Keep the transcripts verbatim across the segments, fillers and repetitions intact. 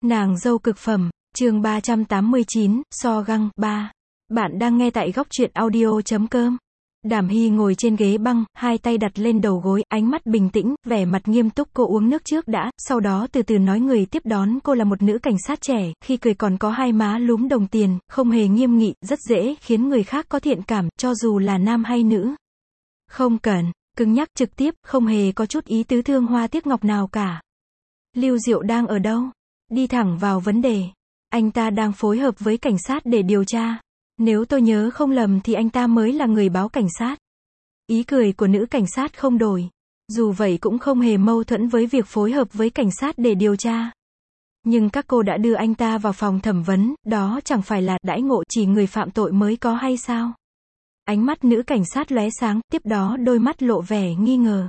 Nàng dâu cực phẩm, chương ba trăm tám mươi chín, so găng, ba. Bạn đang nghe tại góc truyện audio chấm com. Đàm Hy ngồi trên ghế băng, hai tay đặt lên đầu gối, ánh mắt bình tĩnh, vẻ mặt nghiêm túc. Cô uống nước trước đã, sau đó từ từ nói người tiếp đón cô là một nữ cảnh sát trẻ, khi cười còn có hai má lúm đồng tiền, không hề nghiêm nghị, rất dễ khiến người khác có thiện cảm, cho dù là nam hay nữ. Không cần, cứng nhắc trực tiếp, không hề có chút ý tứ thương hoa tiếc ngọc nào cả. Lưu Diệu đang ở đâu? Đi thẳng vào vấn đề. Anh ta đang phối hợp với cảnh sát để điều tra. Nếu tôi nhớ không lầm thì anh ta mới là người báo cảnh sát. Ý cười của nữ cảnh sát không đổi. Dù vậy cũng không hề mâu thuẫn với việc phối hợp với cảnh sát để điều tra. Nhưng các cô đã đưa anh ta vào phòng thẩm vấn, đó chẳng phải là đãi ngộ chỉ người phạm tội mới có hay sao? Ánh mắt nữ cảnh sát lóe sáng, tiếp đó đôi mắt lộ vẻ nghi ngờ.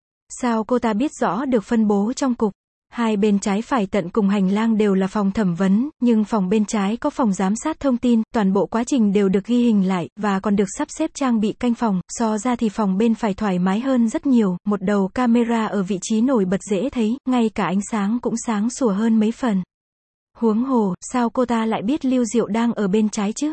Sao cô ta biết rõ được phân bố trong cục? Hai bên trái phải tận cùng hành lang đều là phòng thẩm vấn, nhưng phòng bên trái có phòng giám sát thông tin, toàn bộ quá trình đều được ghi hình lại, và còn được sắp xếp trang bị canh phòng, so ra thì phòng bên phải thoải mái hơn rất nhiều, một đầu camera ở vị trí nổi bật dễ thấy, ngay cả ánh sáng cũng sáng sủa hơn mấy phần. Huống hồ, sao cô ta lại biết Lưu Diệu đang ở bên trái chứ?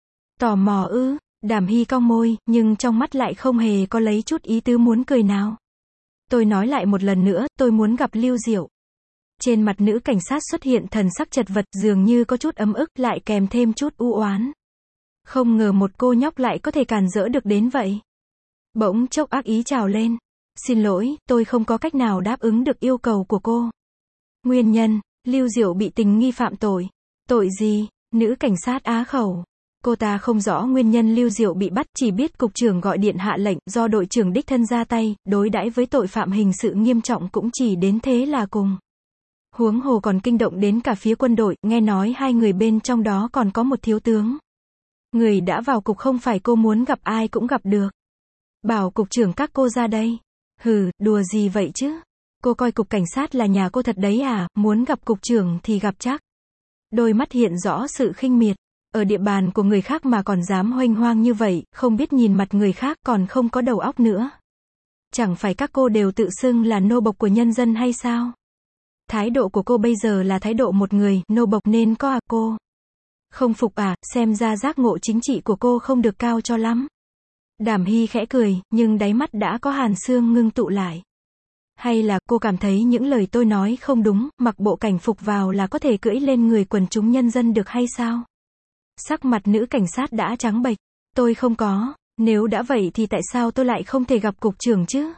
Tò mò ư? Đàm Hy cong môi, nhưng trong mắt lại không hề có lấy chút ý tứ muốn cười nào. Tôi nói lại một lần nữa, tôi muốn gặp Lưu Diệu. Trên mặt nữ cảnh sát xuất hiện thần sắc chật vật, dường như có chút ấm ức, lại kèm thêm chút u oán. Không ngờ một cô nhóc lại có thể càn rỡ được đến vậy. Bỗng chốc ác ý trào lên. Xin lỗi, tôi không có cách nào đáp ứng được yêu cầu của cô. Nguyên nhân, Lưu Diệu bị tình nghi phạm tội. Tội gì? Nữ cảnh sát á khẩu. Cô ta không rõ nguyên nhân Lưu Diệu bị bắt, chỉ biết cục trưởng gọi điện hạ lệnh, do đội trưởng đích thân ra tay, đối đãi với tội phạm hình sự nghiêm trọng cũng chỉ đến thế là cùng. Huống hồ còn kinh động đến cả phía quân đội, nghe nói hai người bên trong đó còn có một thiếu tướng. Người đã vào cục không phải cô muốn gặp ai cũng gặp được. Bảo cục trưởng các cô ra đây. Hừ, đùa gì vậy chứ? Cô coi cục cảnh sát là nhà cô thật đấy à, muốn gặp cục trưởng thì gặp chắc. Đôi mắt hiện rõ sự khinh miệt. Ở địa bàn của người khác mà còn dám hoành hoang như vậy, không biết nhìn mặt người khác, còn không có đầu óc nữa. Chẳng phải các cô đều tự xưng là nô bộc của nhân dân hay sao? Thái độ của cô bây giờ là thái độ một người, nô bộc nên có à cô? Không phục à, xem ra giác ngộ chính trị của cô không được cao cho lắm. Đàm Hy khẽ cười, nhưng đáy mắt đã có hàn xương ngưng tụ lại. Hay là cô cảm thấy những lời tôi nói không đúng, mặc bộ cảnh phục vào là có thể cưỡi lên người quần chúng nhân dân được hay sao? Sắc mặt nữ cảnh sát đã trắng bệch. Tôi không có, nếu đã vậy thì tại sao tôi lại không thể gặp cục trưởng chứ?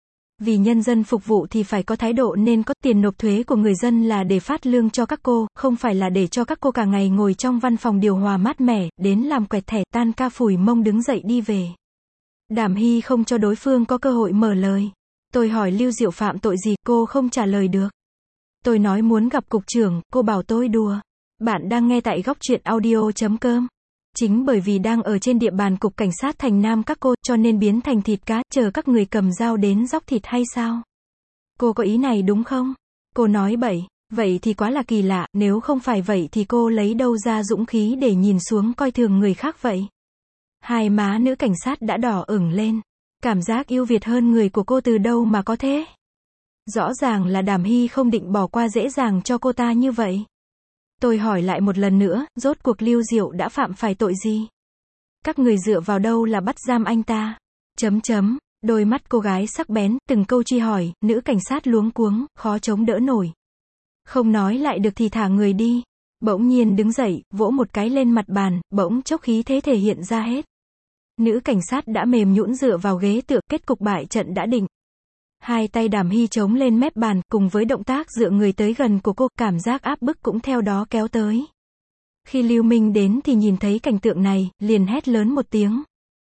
Vì nhân dân phục vụ thì phải có thái độ, nên có tiền nộp thuế của người dân là để phát lương cho các cô, không phải là để cho các cô cả ngày ngồi trong văn phòng điều hòa mát mẻ, đến làm quẹt thẻ, tan ca phủi mông đứng dậy đi về. Đàm Hy không cho đối phương có cơ hội mở lời. Tôi hỏi Lưu Diệu phạm tội gì, cô không trả lời được. Tôi nói muốn gặp cục trưởng, cô bảo tôi đùa. Bạn đang nghe tại góc truyện audio chấm com. Chính bởi vì đang ở trên địa bàn cục cảnh sát thành Nam các cô, cho nên biến thành thịt cá, chờ các người cầm dao đến dóc thịt hay sao? Cô có ý này đúng không? Cô nói bậy, vậy thì quá là kỳ lạ, nếu không phải vậy thì cô lấy đâu ra dũng khí để nhìn xuống coi thường người khác vậy? Hai má nữ cảnh sát đã đỏ ửng lên. Cảm giác yêu Việt hơn người của cô từ đâu mà có thế? Rõ ràng là Đàm Hy không định bỏ qua dễ dàng cho cô ta như vậy. Tôi hỏi lại một lần nữa, rốt cuộc Lưu Diệu đã phạm phải tội gì? Các người dựa vào đâu là bắt giam anh ta? Chấm chấm, đôi mắt cô gái sắc bén, từng câu truy hỏi, nữ cảnh sát luống cuống, khó chống đỡ nổi. Không nói lại được thì thả người đi. Bỗng nhiên đứng dậy, vỗ một cái lên mặt bàn, bỗng chốc khí thế thể hiện ra hết. Nữ cảnh sát đã mềm nhũn dựa vào ghế tựa, kết cục bại trận đã định. Hai tay Đàm Hy chống lên mép bàn, cùng với động tác dựa người tới gần của cô, cảm giác áp bức cũng theo đó kéo tới. Khi Lưu Minh đến thì nhìn thấy cảnh tượng này, liền hét lớn một tiếng.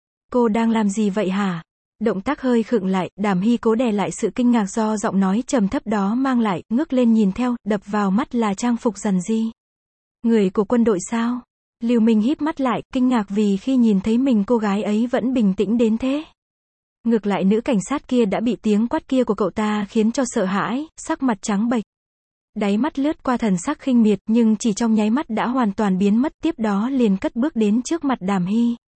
Cô đang làm gì vậy hả? Động tác hơi khựng lại, Đàm Hy cố đè lại sự kinh ngạc do giọng nói trầm thấp đó mang lại, ngước lên nhìn theo, đập vào mắt là trang phục rằn ri. Người của quân đội sao? Lưu Minh híp mắt lại, kinh ngạc vì khi nhìn thấy mình cô gái ấy vẫn bình tĩnh đến thế. Ngược lại nữ cảnh sát kia đã bị tiếng quát kia của cậu ta khiến cho sợ hãi, sắc mặt trắng bệch. Đáy mắt lướt qua thần sắc khinh miệt, nhưng chỉ trong nháy mắt đã hoàn toàn biến mất, tiếp đó liền cất bước đến trước mặt Đàm Hy.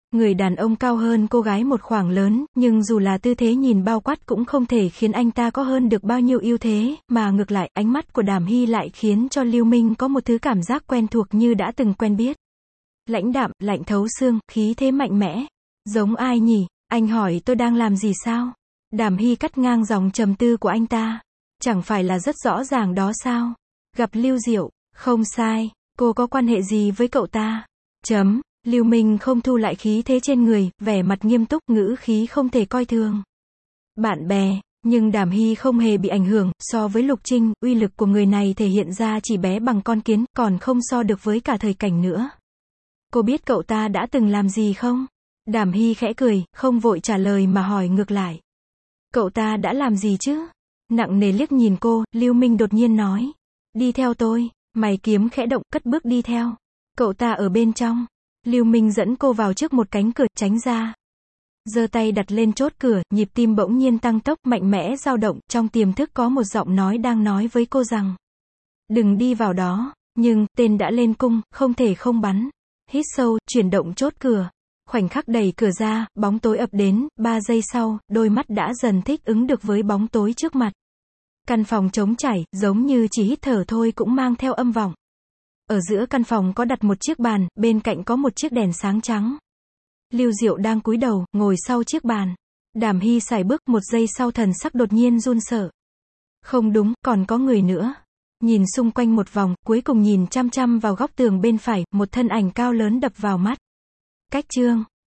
Người đàn ông cao hơn cô gái một khoảng lớn, nhưng dù là tư thế nhìn bao quát cũng không thể khiến anh ta có hơn được bao nhiêu ưu thế, mà ngược lại, ánh mắt của Đàm Hy lại khiến cho Lưu Minh có một thứ cảm giác quen thuộc như đã từng quen biết. Lãnh đạm, lạnh thấu xương, khí thế mạnh mẽ. Giống ai nhỉ? Anh hỏi tôi đang làm gì sao? Đàm Hy cắt ngang dòng trầm tư của anh ta. Chẳng phải là rất rõ ràng đó sao? Gặp Lưu Diệu, không sai, cô có quan hệ gì với cậu ta? Chấm. Lưu Minh không thu lại khí thế trên người, vẻ mặt nghiêm túc, ngữ khí không thể coi thường. Bạn bè, nhưng Đàm Hy không hề bị ảnh hưởng, so với Lục Trinh, uy lực của người này thể hiện ra chỉ bé bằng con kiến, còn không so được với cả thời cảnh nữa. Cô biết cậu ta đã từng làm gì không? Đàm Hy khẽ cười, không vội trả lời mà hỏi ngược lại. Cậu ta đã làm gì chứ? Nặng nề liếc nhìn cô, Lưu Minh đột nhiên nói. Đi theo tôi, mày kiếm khẽ động, cất bước đi theo. Cậu ta ở bên trong. Lưu Minh dẫn cô vào trước một cánh cửa, tránh ra. Giơ tay đặt lên chốt cửa, nhịp tim bỗng nhiên tăng tốc, mạnh mẽ dao động, trong tiềm thức có một giọng nói đang nói với cô rằng. Đừng đi vào đó, nhưng, tên đã lên cung, không thể không bắn. Hít sâu, chuyển động chốt cửa. Khoảnh khắc đẩy cửa ra, bóng tối ập đến, ba giây sau, đôi mắt đã dần thích ứng được với bóng tối trước mặt. Căn phòng trống trải, giống như chỉ hít thở thôi cũng mang theo âm vọng. Ở giữa căn phòng có đặt một chiếc bàn, bên cạnh có một chiếc đèn sáng trắng. Lưu Diệu đang cúi đầu, ngồi sau chiếc bàn. Đàm Hy sải bước, một giây sau thần sắc đột nhiên run sợ. Không đúng, còn có người nữa. Nhìn xung quanh một vòng, cuối cùng nhìn chăm chăm vào góc tường bên phải, một thân ảnh cao lớn đập vào mắt. Cách Trương,